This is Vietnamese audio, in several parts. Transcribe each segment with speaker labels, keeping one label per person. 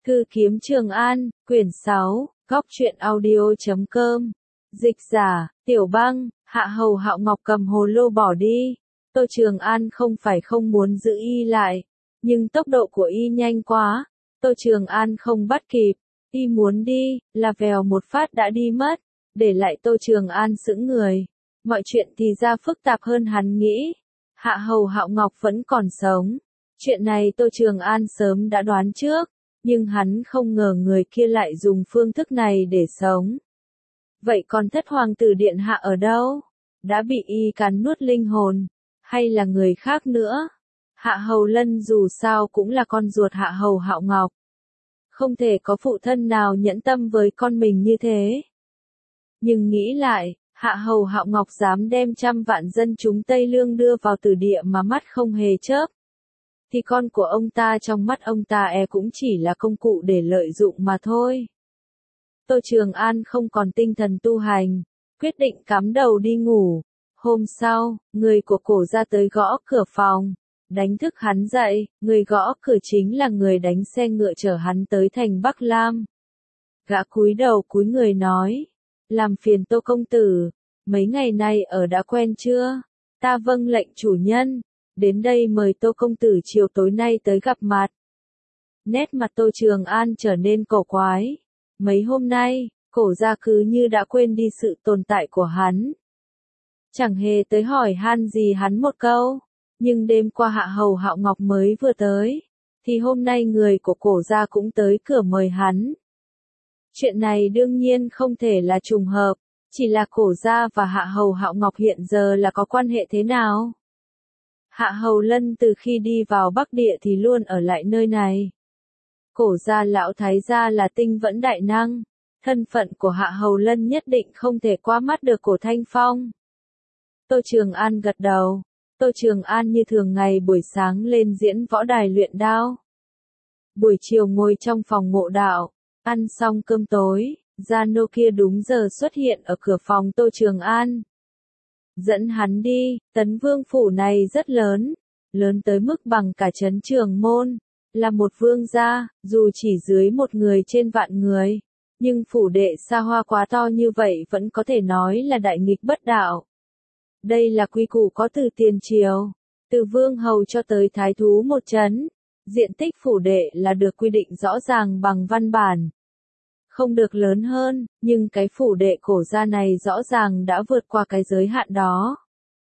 Speaker 1: Thư kiếm Trường An, quyển 6, góc truyện audio.com. Dịch giả, Tiểu Băng, Hạ Hầu Hạo Ngọc cầm hồ lô bỏ đi. Tô Trường An không phải không muốn giữ y lại, nhưng tốc độ của y nhanh quá, Tô Trường An không bắt kịp. Y muốn đi, là vèo một phát đã đi mất, để lại Tô Trường An sững người. Mọi chuyện thì ra phức tạp hơn hắn nghĩ. Hạ Hầu Hạo Ngọc vẫn còn sống. Chuyện này Tô Trường An sớm đã đoán trước, nhưng hắn không ngờ người kia lại dùng phương thức này để sống. Vậy còn Thất Hoàng tử điện hạ ở đâu? Đã bị y cắn nuốt linh hồn, hay là người khác nữa? Hạ Hầu Lân dù sao cũng là con ruột Hạ Hầu Hạo Ngọc. Không thể có phụ thân nào nhẫn tâm với con mình như thế. Nhưng nghĩ lại, Hạ Hầu Hạo Ngọc dám đem trăm vạn dân chúng Tây Lương đưa vào tử địa mà mắt không hề chớp, thì con của ông ta trong mắt ông ta cũng chỉ là công cụ để lợi dụng mà thôi. Tô Trường An không còn tinh thần tu hành, quyết định cắm đầu đi ngủ. Hôm sau, người của Cổ gia tới gõ cửa phòng, đánh thức hắn dậy. Người gõ cửa chính là người đánh xe ngựa chở hắn tới thành Bắc Lam. Gã cúi đầu cúi người nói, làm phiền Tô công tử, mấy ngày nay ở đã quen chưa? Ta vâng lệnh chủ nhân. Đến đây mời Tô công tử chiều tối nay tới gặp mặt. Nét mặt Tô Trường An trở nên cổ quái. Mấy hôm nay, Cổ gia cứ như đã quên đi sự tồn tại của hắn. Chẳng hề tới hỏi han gì hắn một câu. Nhưng đêm qua Hạ Hầu Hạo Ngọc mới vừa tới, thì hôm nay người của Cổ gia cũng tới cửa mời hắn. Chuyện này đương nhiên không thể là trùng hợp, chỉ là Cổ gia và Hạ Hầu Hạo Ngọc hiện giờ là có quan hệ thế nào? Hạ Hầu Lân từ khi đi vào Bắc Địa thì luôn ở lại nơi này. Cổ gia lão thái gia là tinh vẫn đại năng, thân phận của Hạ Hầu Lân nhất định không thể qua mắt được Cổ Thanh Phong. Tô Trường An gật đầu. Tô Trường An như thường ngày buổi sáng lên diễn võ đài luyện đao. Buổi chiều ngồi trong phòng ngộ đạo, ăn xong cơm tối, gia nô kia đúng giờ xuất hiện ở cửa phòng Tô Trường An. Dẫn hắn đi, Tấn Vương phủ này rất lớn, lớn tới mức bằng cả trấn Trường Môn, là một vương gia, dù chỉ dưới một người trên vạn người, nhưng phủ đệ xa hoa quá to như vậy vẫn có thể nói là đại nghịch bất đạo. Đây là quy củ có từ tiền triều, từ vương hầu cho tới thái thú một trấn, diện tích phủ đệ là được quy định rõ ràng bằng văn bản. Không được lớn hơn, nhưng cái phủ đệ Cổ gia này rõ ràng đã vượt qua cái giới hạn đó.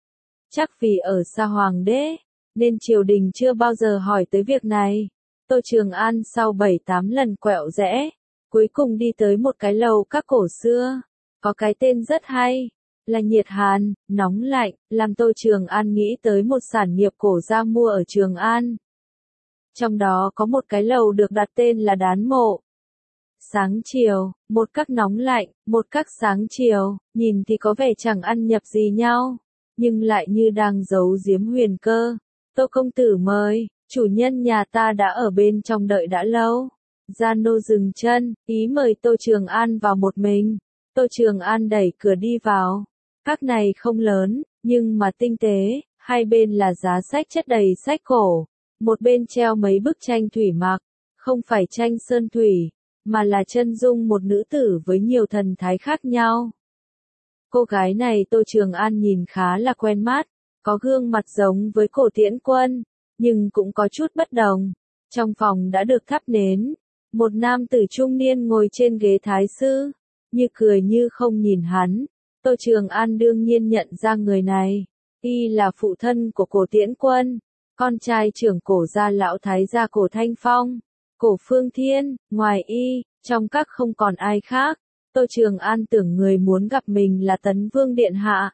Speaker 1: Chắc vì ở xa hoàng đế, nên triều đình chưa bao giờ hỏi tới việc này. Tô Trường An sau 7-8 lần quẹo rẽ, cuối cùng đi tới một cái lầu các cổ xưa, có cái tên rất hay, là nhiệt hàn, nóng lạnh, làm Tô Trường An nghĩ tới một sản nghiệp Cổ gia mua ở Trường An. Trong đó có một cái lầu được đặt tên là Đán Mộ. Sáng chiều, một các nóng lạnh, một các sáng chiều, nhìn thì có vẻ chẳng ăn nhập gì nhau, nhưng lại như đang giấu giếm huyền cơ. Tô công tử mời, chủ nhân nhà ta đã ở bên trong đợi đã lâu. Gia nô dừng chân, ý mời Tô Trường An vào một mình. Tô Trường An đẩy cửa đi vào. Các này không lớn, nhưng mà tinh tế, hai bên là giá sách chất đầy sách cổ. Một bên treo mấy bức tranh thủy mặc, không phải tranh sơn thủy, mà là chân dung một nữ tử với nhiều thần thái khác nhau. Cô gái này Tô Trường An nhìn khá là quen mắt, có gương mặt giống với Cổ Tiễn Quân, nhưng cũng có chút bất đồng. Trong phòng đã được thắp nến, một nam tử trung niên ngồi trên ghế thái sư, như cười như không nhìn hắn. Tô Trường An đương nhiên nhận ra người này, y là phụ thân của Cổ Tiễn Quân, con trai trưởng Cổ gia lão thái gia Cổ Thanh Phong. Cổ Phương Thiên, ngoài y, trong các không còn ai khác. Tô Trường An tưởng người muốn gặp mình là Tấn Vương điện hạ,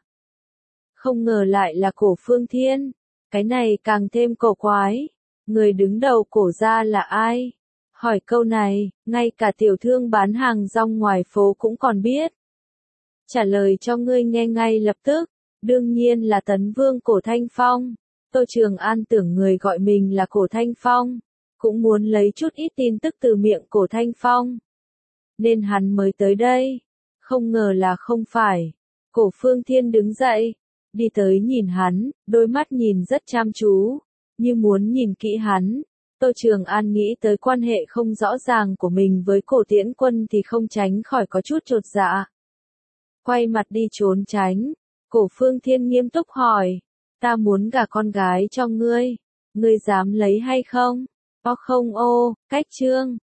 Speaker 1: không ngờ lại là Cổ Phương Thiên. Cái này càng thêm cổ quái. Người đứng đầu Cổ gia là ai? Hỏi câu này, ngay cả tiểu thương bán hàng rong ngoài phố cũng còn biết. Trả lời cho ngươi nghe ngay lập tức, đương nhiên là Tấn Vương Cổ Thanh Phong. Tô Trường An tưởng người gọi mình là Cổ Thanh Phong, cũng muốn lấy chút ít tin tức từ miệng Cổ Thanh Phong, nên hắn mới tới đây. Không ngờ là không phải. Cổ Phương Thiên đứng dậy, đi tới nhìn hắn, đôi mắt nhìn rất chăm chú, như muốn nhìn kỹ hắn. Tô Trường An nghĩ tới quan hệ không rõ ràng của mình với Cổ Tiễn Quân thì không tránh khỏi có chút chột dạ. Quay mặt đi trốn tránh, Cổ Phương Thiên nghiêm túc hỏi, ta muốn gả con gái cho ngươi dám lấy hay không? Không ô, cách chương.